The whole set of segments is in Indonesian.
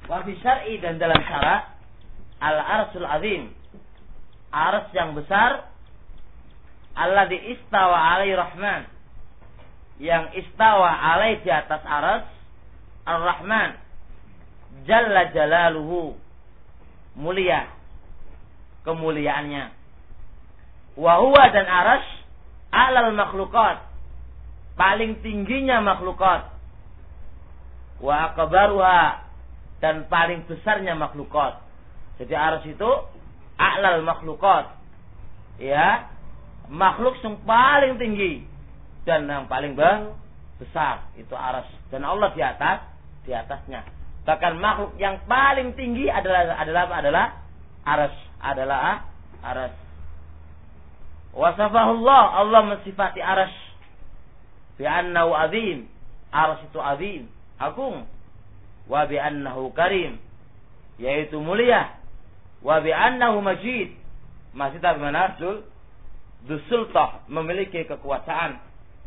Wa fi syar'i, dan dalam syarak al-arsul azim, ars yang besar, alladzi istawa alaihi rahman, yang istawa alaihi di atas ars ar-rahman, jalla jalaluhu, mulia kemuliaannya. Wa huwa, dan aras a'lal makhluqat, paling tingginya makhlukat. Wa akbaruha, dan paling besarnya makhlukat. Jadi aras itu a'lal makhlukat, ya, makhluk yang paling tinggi dan yang paling besar itu aras, dan Allah di atasnya. Bahkan makhluk yang paling tinggi adalah aras, aras. Wasafahullah, Allah mensifati aras bi annahu azim, aras itu azim, agung. Wa bi annahu karim, yaitu mulia. Wa bi annahu majid, masih tak mana sultah, memiliki kekuasaan.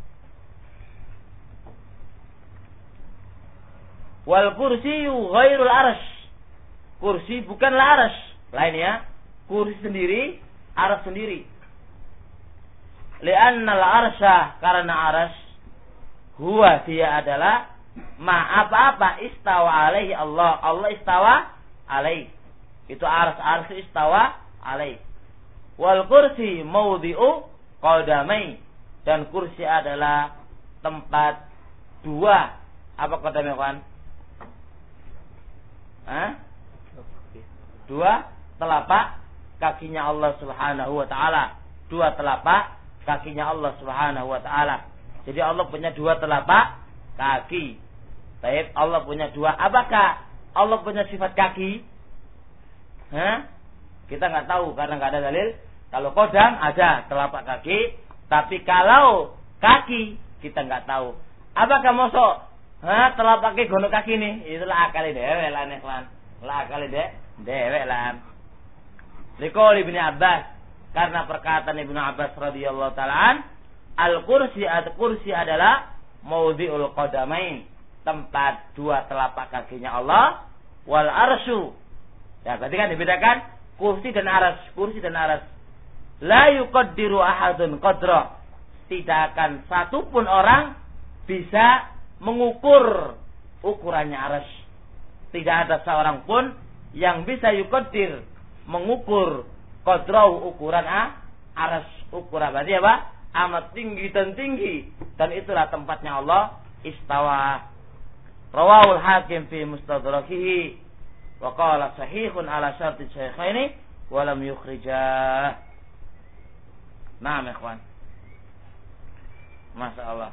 Wal kursiyu ghairul aras, kursi bukanlah aras, lainnya kursi sendiri, aras sendiri. Li'annal arsha, karena aras, huwa, dia adalah ma apa-apa istawa alaihi Allah, Allah istawa alaihi, itu aras istawa alaihi. Wal kursi maudhi'u qadamai, dan kursi adalah tempat dua apa qadamai kan? Dua telapak kakinya Allah Subhanahu wa taala. Dua telapak kakinya Allah Subhanahu wa taala. Jadi Allah punya dua telapak kaki. Baik, Allah punya dua. Apakah Allah punya sifat kaki? Kita nggak tahu karena nggak ada dalil. Kalau kodam ada telapak kaki, tapi kalau kaki kita nggak tahu. Apakah mosok telapak kaki gono kaki nih? Itulah akal dhewe lan ikhwan. Lah akal dhewe lan. Liqaul Ibnu Abbas, karena perkataan Ibnu Abbas radhiyallahu ta'ala, al-kursi adalah maudhi'ul qadamain, tempat dua telapak kakinya Allah. Wal arsyu, ya berarti kan dibedakan kursi dan aras. Kursi dan aras, la yuqaddiru ahadun qadra, tidak akan satupun orang bisa mengukur ukurannya aras. Tidak ada seorang pun yang bisa yuqaddir, mengukur qadrahu, ukuran aras. Ukuran berarti apa? Amat tinggi dan tinggi, dan itulah tempatnya Allah istawa. Rawahul Hakim fi mustadrakihi wa qala sahihun ala syarti syaikhaini wa lam yukhrijah. Naam ikhwan, masyaallah.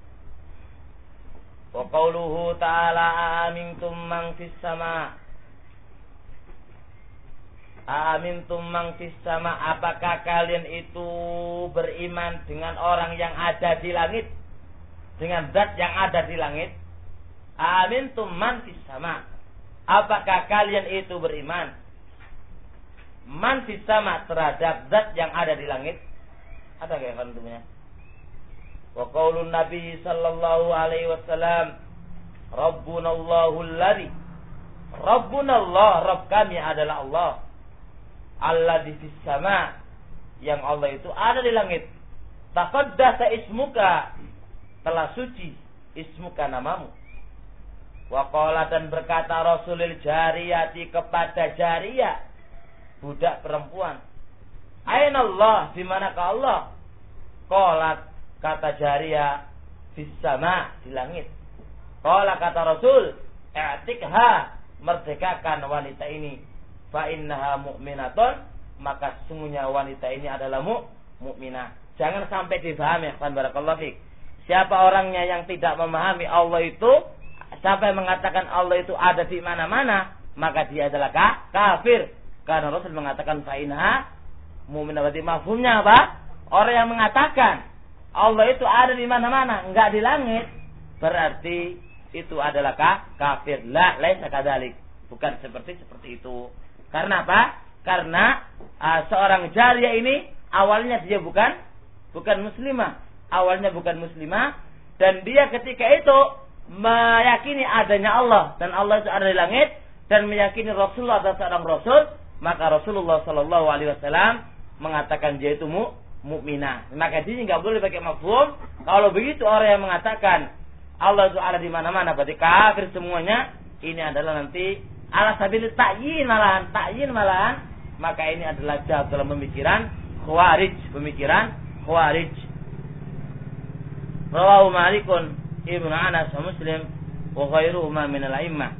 Wa qauluhu ta'ala amintum man fis sama, amintum man fis sama, apakah kalian itu beriman dengan orang yang ada di langit, dengan zat yang ada di langit? Amintum man fis sama, apakah kalian itu beriman man fis sama, terhadap zat yang ada di langit? Ada enggak kan tentunya? Wa qaulun Nabi sallallahu alaihi wasallam, Rabbunallahu alladzi, Rabbunallah, Rabb kami adalah Allah, alladzi fis sama, yang Allah itu ada di langit. Taqaddasa ismuka, telah suci ismuka, namamu. Wa qala, dan berkata Rasulul jariyati, kepada jariyah, budak perempuan, aina Allah, di manakah Allah? Qalat, kata jariyah, fis sama, di langit. Qala, kata Rasul, i'tikha, merdekakan wanita ini, fa innaha mu'minatun, maka sesungguhnya wanita ini adalah mukminah. Jangan sampai difahami, ikhwan barakallahu fik. Siapa orangnya yang tidak memahami Allah itu, siapa yang mengatakan Allah itu ada di mana-mana, maka dia adalah kafir. Karena Rasul mengatakan fa innaha mu'minah. Berarti mafhumnya apa? Orang yang mengatakan Allah itu ada di mana-mana, enggak di langit, berarti itu adalah kafir. La laisa kadzalik, bukan seperti itu. Karena apa? Karena seorang jariyah ini awalnya dia bukan muslimah, awalnya bukan muslimah, dan dia ketika itu meyakini adanya Allah, dan Allah itu ada di langit, dan meyakini Rasulullah adalah seorang Rasul, maka Rasulullah Sallallahu Alaihi Wasallam mengatakan dia itu mukminah. Maka di sini nggak boleh pakai mafhum. Kalau begitu orang yang mengatakan Allah itu ada di mana-mana berarti kafir semuanya. Ini adalah nanti ala sabil ta'yin malahan. Maka ini adalah jauh dalam pemikiran Khawarij. Rawahu Malikun Ibnu Anas wa Muslim wa ghairuhuma min al-a'immah.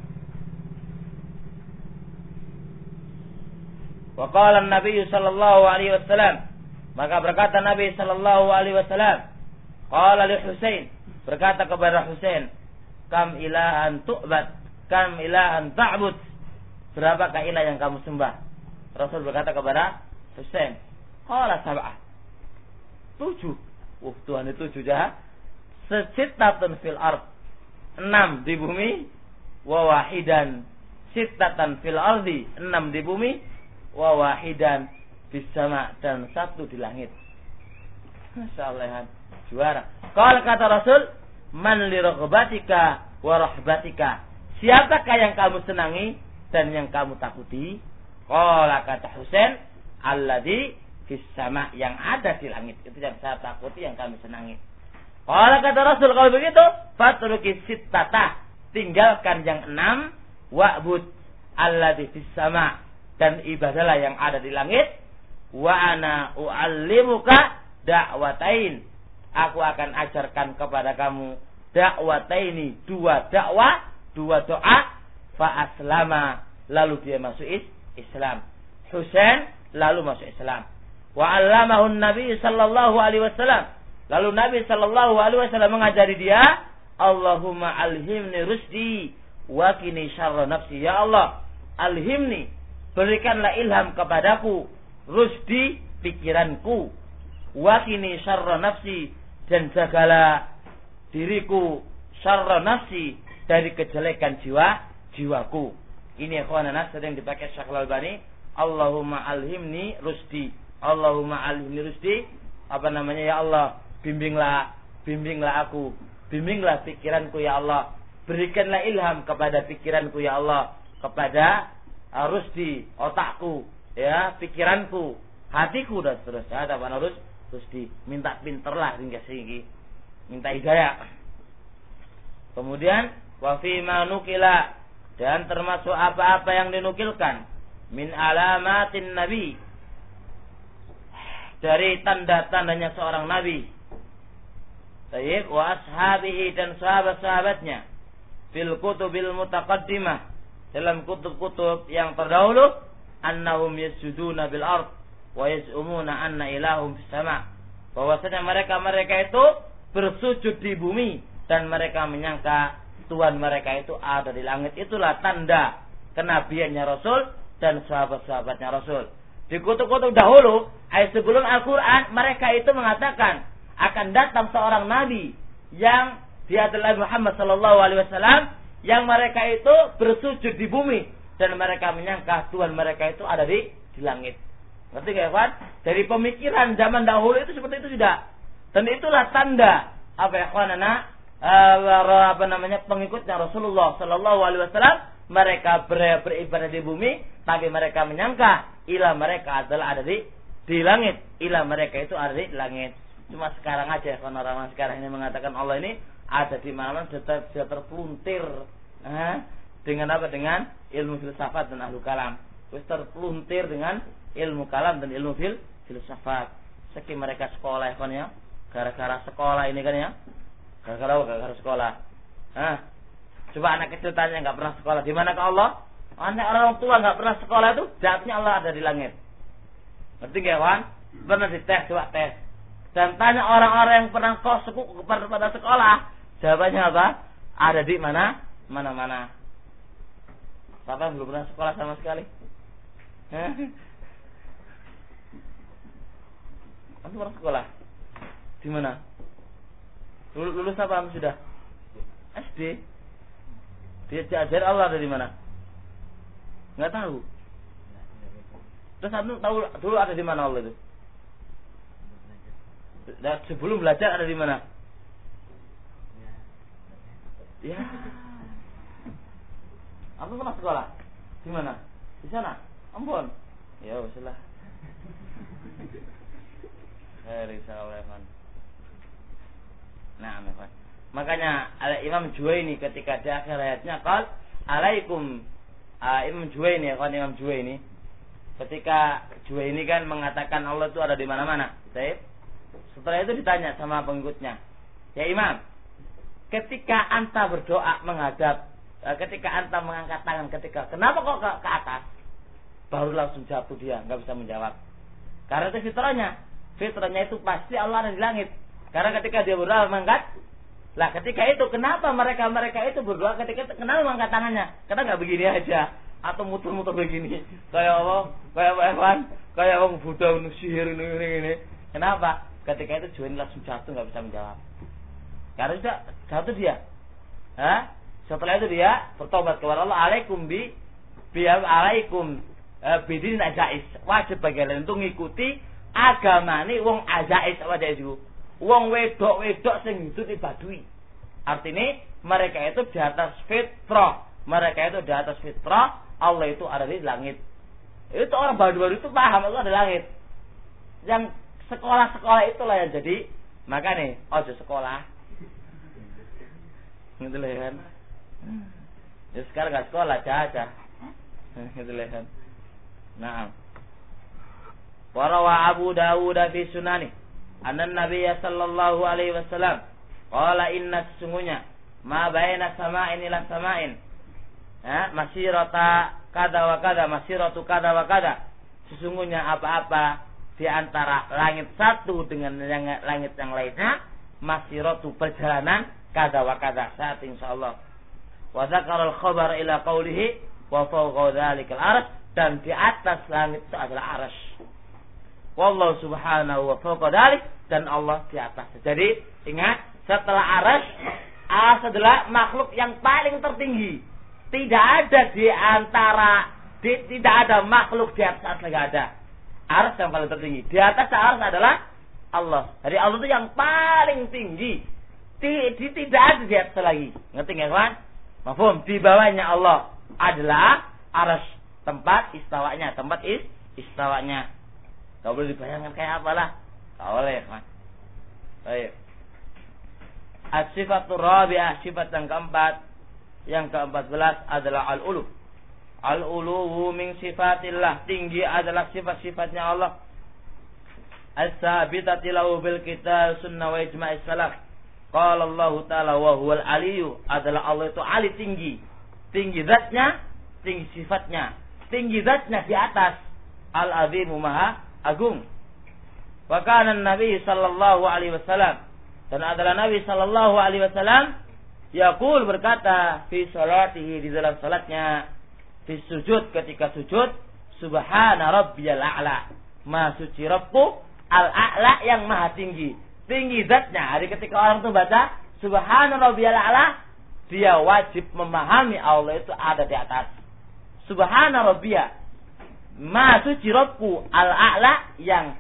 Wa qala an-nabiy sallallahu alaihi wasallam, maka berkata Nabi sallallahu alaihi wasallam, qala li Husain, berkata kepada Husain, kam ilahan tu'bad, kam ilahan ta'bud, berapakah ilah yang kamu sembah? Rasul berkata kepada Husain, qala sab'ah, 7. Tuhan itu 7 jahat. Sesittatun fil ard, 6 di bumi, wa wahidan sittatan fil ardi, 6 di bumi, wa wahidan bis sama, dan 1 di langit. Masyaallah, juara. Kalau kata Rasul, man li raghbatika wa rahbatika, siapakah yang kamu senangi dan yang kamu takuti? Kalau kata Husain, alladzi fis sama, yang ada di langit, itu yang saya takuti, yang kami senangi. Kalau kata Rasul, kalau begitu, fatruki sittata, tinggalkan yang 6, wa'bud alladzi fis sama, dan ibadahlah yang ada di langit. Wa ana u'allimuka da'watain, aku akan ajarkan kepada kamu da'wataini, 2 dakwah, 2 doa. Fa aslama, lalu dia masuk Islam. Husain lalu masuk Islam. Wa 'allamahu an-nabi sallallahu alaihi wasallam, lalu Nabi sallallahu alaihi wasallam mengajari dia, Allahumma alhimni rusdi wa qini syarra nafsi. Ya Allah, alhimni, berikanlah ilham kepadaku, rusdi, pikiranku, wa qini syarra nafsi, dan jagalah diriku, syarra nafsi, dari kejelekan jiwaku. Ini ikhwanana sering dipakai Syekh Al-Albani, Allahumma alhimni rusdi. Allahumma alhimni rusdi, apa namanya, ya Allah, bimbinglah aku, bimbinglah pikiranku ya Allah, berikanlah ilham kepada pikiranku ya Allah, kepada rusdi, otakku, ya, pikiranku, hatiku, dan seterusnya. Ada mana rusdi, minta pinterlah hingga sini, minta hidayah. Kemudian wa fi ma nukila, dan termasuk apa-apa yang dinukilkan, min alamatin nabi, dari tanda-tandanya seorang nabi, tayyib, wa ashabihi, dan sahabat-sahabatnya, fil kutubil mutaqaddimah, dalam kutub-kutub yang terdahulu, annahum yasjuduna bil ard wa yaz'umuna anna ilahum fis sama, bahwasanya mereka itu bersujud di bumi dan mereka menyangka Tuhan mereka itu ada di langit. Itulah tanda kenabiannya Rasul dan sahabat-sahabatnya Rasul. Di kutub-kutub dahulu, sebelum Al-Quran, mereka itu mengatakan akan datang seorang nabi yang dia adalah Muhammad sallallahu alaihi wasallam, yang mereka itu bersujud di bumi dan mereka menyangka Tuhan mereka itu ada di langit. Ngerti enggak, Pak? Dari pemikiran zaman dahulu itu seperti itu sudah. Dan itulah tanda apa ya, kawanana, pengikutnya Rasulullah sallallahu alaihi wasallam, mereka beribadah di bumi tapi mereka menyangka ilah mereka adalah ada di langit. Ilah mereka itu ada di langit. Cuma sekarang aja orang-orang sekarang ini mengatakan Allah ini ada di mana, sudah terpeluntir dengan apa? Dengan ilmu filsafat dan ahlu kalam. Terus terpeluntir dengan ilmu kalam dan ilmu filsafat. Seki mereka sekolah ya, gara-gara sekolah ini kan ya. Gara-gara sekolah. Coba anak kecil tanya, nggak pernah sekolah, di mana ke Allah? Anak orang tua nggak pernah sekolah itu, jawabnya Allah ada di langit. Ngerti nggak, Wan? Pernah dites, coba tes. Dan tanya orang-orang yang pernah pada sekolah, jawabannya apa? Ada di mana-mana. Siapa yang belum pernah sekolah sama sekali? Kamu pernah sekolah? Di mana? Lulus apa kamu sudah? SD. Dia diajar Allah dari mana? Nggak tahu. Terus kamu tahu dulu ada di mana Allah itu? Dan sebelum belajar ada di mana? Ya. Aku pernah sekolah. Di mana? Di sana. Ampun. Ya weslah. Risalah Evan. Nah, Evan. Makanya Imam Juwaini ketika di akhir ayatnya qal alaikum Imam Juwaini Imam Juwaini ketika Juwaini kan mengatakan Allah itu ada di mana-mana. Baik. Setelah itu ditanya sama pengikutnya, "Ya Imam, ketika anta berdoa menghadap ketika anta mengangkat tangan kenapa kok ke atas?" Baru langsung jatuh dia, enggak bisa menjawab. Karena itu fitrahnya itu pasti Allah ada di langit. Karena ketika dia berdoa mengangkat, lah ketika itu kenapa mereka itu berdoa kenapa mengangkat tangannya? Karena enggak begini aja atau muter-muter begini. Kayak Allah, kayak Evan, kayak orang Buddha sihir ini. Kenapa? Ketika itu Juwaini langsung jatuh enggak bisa menjawab. Karena sudah jatuh dia. Setelah itu dia bertobat kepada Allah, alaikum bidin ajais. Wajib bagi kalian untuk ngikuti agama ini wong ajais apa itu? Wong wedok sing hidup di Badui. Artinya mereka itu di atas fitrah. Mereka itu di atas fitrah. Allah itu ada di langit. Itu orang Badui itu paham Allah ada di langit. Yang sekolah-sekolah itulah yang jadi. Maka nih, ojo sekolah. Gitu lah kan. Ya sekarang gak sekolah aja. Gitu lah kan. Nah. Warawa Abu Dawud fi sunani anna Nabi sallallahu alaihi wasallam qala inna sesungguhnya ma baina sama'in ila sama'in masirata kada wa kada masiratu kada wa kada sesungguhnya apa-apa di antara langit satu dengan langit yang lainnya masiratu perjalanan kada wa kada saat insyaallah wa dzakara al-khabar ila qawlihi wa fawqa dzalikal arsh dan di atas langit itu adalah arsy. Wallahu subhanahu wa fawqa dzalik dan Allah di atas. Jadi ingat setelah arsy adalah makhluk yang paling tertinggi. Tidak ada makhluk di atas arsy, enggak ada. Arsy yang paling tertinggi. Di atas arsy adalah Allah. Jadi Allah itu yang paling tinggi. Tidak ada di atas lagi. Ngerti enggak, kawan? Mafhum? Di bawahnya Allah adalah arsy. Tempat istawanya. Kau boleh dibayangkan kayak apalah. Kau boleh, Mas. Baik. As-sifatur rabi'ah, sifat yang keempat. Yang ke-14 adalah al-ulu. Al-ulu min sifatillah. Tinggi adalah sifat-sifatnya Allah. As-sabitati lahu bil kitab sunnah wa ijma'is salaf. Qala Allah Ta'ala wa huwal aliyyu. Adalah Allah itu ali tinggi. Tinggi zatnya, tinggi sifatnya. Tinggi zatnya di atas. Al-azimu maha agung. Wa kana Nabi sallallahu alaihi wasallam dan adalah Nabi sallallahu alaihi wasallam yaqul berkata fi salatihi di dalam salatnya di sujud ketika sujud subhana rabbiyal a'la. Maha suci Rabbku al-a'la yang maha tinggi. Tinggi zatnya. Jadi ketika orang itu baca subhana rabbiyal a'la dia wajib memahami Allah itu ada di atas. Subhana rabbiyya maha suci Rabbku al-a'la yang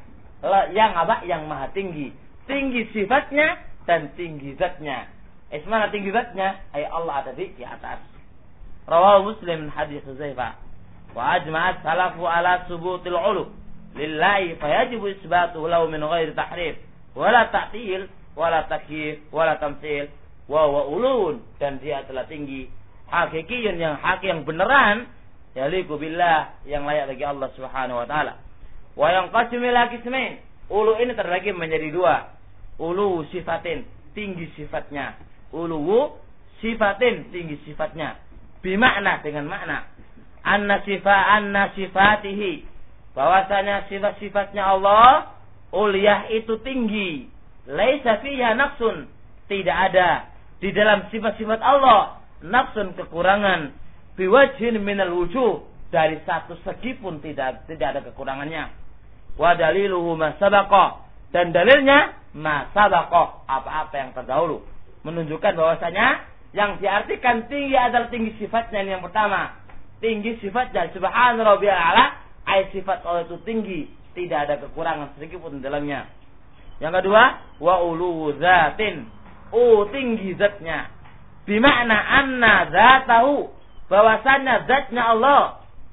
maha tinggi. Tinggi sifatnya dan tinggi zatnya. Mana tinggi zatnya? Allah ada di atas. Rawahu Muslim hadis Huzaifah. Wa ajma'at salafu ala subutil ulu lillahi fayajibu isbatuhu lahu min ghairi tahrif wala ta'til wala takyif wala tamtsil wa huwa ulun dan dia telah tinggi hakikiyun yang beneran yaliku billah yang layak bagi Allah Subhanahu wa taala. Wa yang qasimi ila qismain. Ulu ini terbagi menjadi dua. Ulu sifatin, tinggi sifatnya. Ulu sifatin, tinggi sifatnya. Bimakna dengan makna. Anna sifatihi. Bahwasanya sifat-sifatnya Allah uliyah itu tinggi. Laisa fiha naqsun. Tidak ada di dalam sifat-sifat Allah naqsun kekurangan. Biwajhin minal wujuh dari satu segi pun tidak ada kekurangannya. Wa daliluhu ma sabaqa dan dalilnya ma sabaqa apa-apa yang terdahulu menunjukkan bahwasanya yang diartikan tinggi adalah tinggi sifatnya yang pertama. Tinggi sifatnya subhana rabbiyal a'la ay sifat Allah itu tinggi, tidak ada kekurangan sedikit pun di dalamnya. Yang kedua wa ulu zatin. Tinggi zatnya. Bimakna anna zatahu bahwasanya zatnya Allah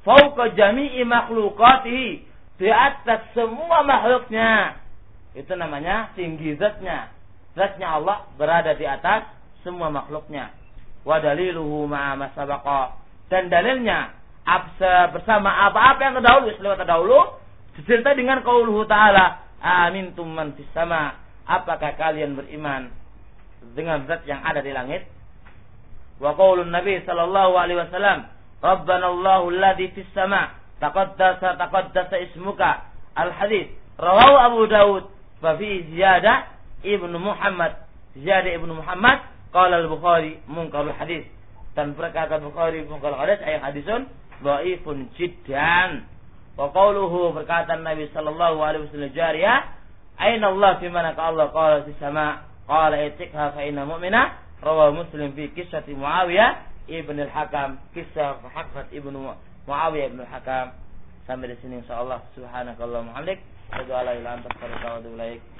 fauqa jami'i makhluqatihi, di atas semua makhluknya. Itu namanya tinggi zatnya. Zatnya Allah berada di atas semua makhluknya. Wa daliluhu ma'a ma sabaqa, dan dalilnya bersama apa-apa yang terdahulu disertai dengan qauluhu ta'ala, amintum man fis sama, apakah kalian beriman dengan zat yang ada di langit? Wa qaulun Nabi sallallahu alaihi wasallam, Rabbana Allahu alladhi fis sama, taqaddasa ismuka. Al-hadits rawahu Abu Daud wa fi ziyadah Ibnu Muhammad. Qala al-Bukhari munkarul hadis, dan berkata Bukhari munkarul hadis ayat hadisun dhaifun jiddan. Wa qauluhu, berkata Nabi sallallahu alaihi wasallam, jariyah, aina Allah, fi mana ka Allah? Qala fis sama, qala itikha fa inna mu'mina. Rawahu Muslim fi kisah Muawiyah ibn al-Hakam, kisah Muhammad ibnu Muawiyah ibn al-Hakam. Sampai di sini insyaallah. Subhanakallahumma wa bihamdik, asyhadu an la ilaha illa anta, astaghfiruka wa atubu ilaik.